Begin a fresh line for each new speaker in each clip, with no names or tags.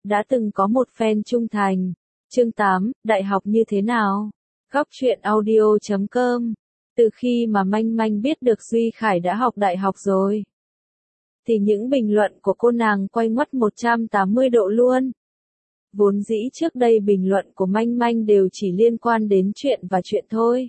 đã từng có một fan trung thành. Chương 8, đại học như thế nào? Góc truyện audio.com. Từ khi mà Manh Manh biết được Duy Khải đã học đại học rồi, thì những bình luận của cô nàng quay ngoắt 180 độ luôn. Vốn dĩ trước đây bình luận của Manh Manh đều chỉ liên quan đến chuyện và chuyện thôi.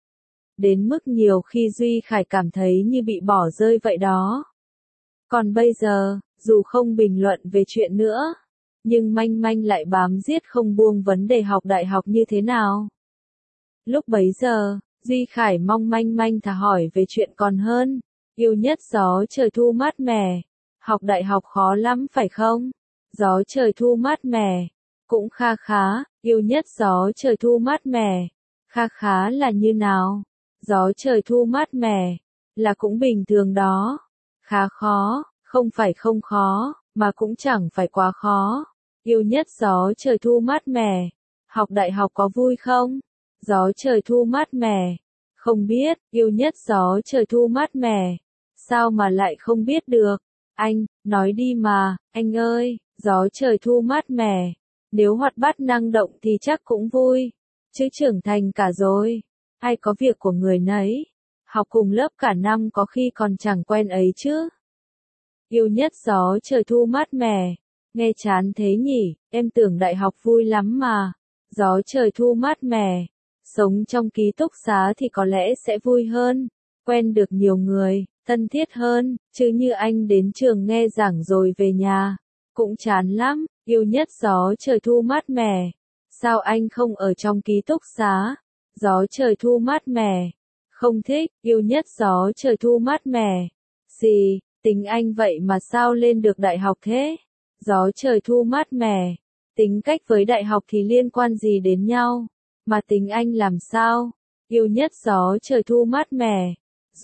Đến mức nhiều khi Duy Khải cảm thấy như bị bỏ rơi vậy đó. Còn bây giờ, dù không bình luận về chuyện nữa, nhưng Manh Manh lại bám giết không buông vấn đề học đại học như thế nào. Lúc bấy giờ, Duy Khải mong Manh Manh thả hỏi về chuyện còn hơn. Yêu nhất gió trời thu mát mẻ. Học đại học khó lắm phải không? Gió trời thu mát mẻ. Cũng kha khá, yêu nhất gió trời thu mát mẻ. Kha khá là như nào? Gió trời thu mát mẻ, là cũng bình thường đó. Khá khó, không phải không khó, mà cũng chẳng phải quá khó. Yêu nhất gió trời thu mát mẻ. Học đại học có vui không? Gió trời thu mát mẻ. Không biết, yêu nhất gió trời thu mát mẻ. Sao mà lại không biết được? Anh, nói đi mà, anh ơi, gió trời thu mát mẻ. Nếu hoạt bát năng động thì chắc cũng vui. Chứ trưởng thành cả rồi. Ai có việc của người nấy. Học cùng lớp cả năm có khi còn chẳng quen ấy chứ. Yêu nhất gió trời thu mát mẻ. Nghe chán thế nhỉ, em tưởng đại học vui lắm mà. Gió trời thu mát mẻ. Sống trong ký túc xá thì có lẽ sẽ vui hơn. Quen được nhiều người, thân thiết hơn, chứ như anh đến trường nghe giảng rồi về nhà. Cũng chán lắm, yêu nhất gió trời thu mát mẻ. Sao anh không ở trong ký túc xá? Gió trời thu mát mẻ. Không thích, yêu nhất gió trời thu mát mẻ. Gì, tính anh vậy mà sao lên được đại học thế? Gió trời thu mát mẻ. Tính cách với đại học thì liên quan gì đến nhau? Mà tính anh làm sao? Yêu nhất gió trời thu mát mẻ.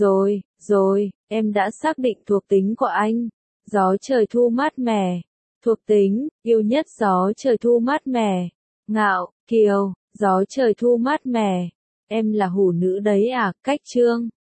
Rồi, em đã xác định thuộc tính của anh. Gió trời thu mát mẻ. Thuộc tính, yêu nhất gió trời thu mát mẻ. Ngạo, kiều, gió trời thu mát mẻ. Em là hủ nữ đấy à, Cách Trương.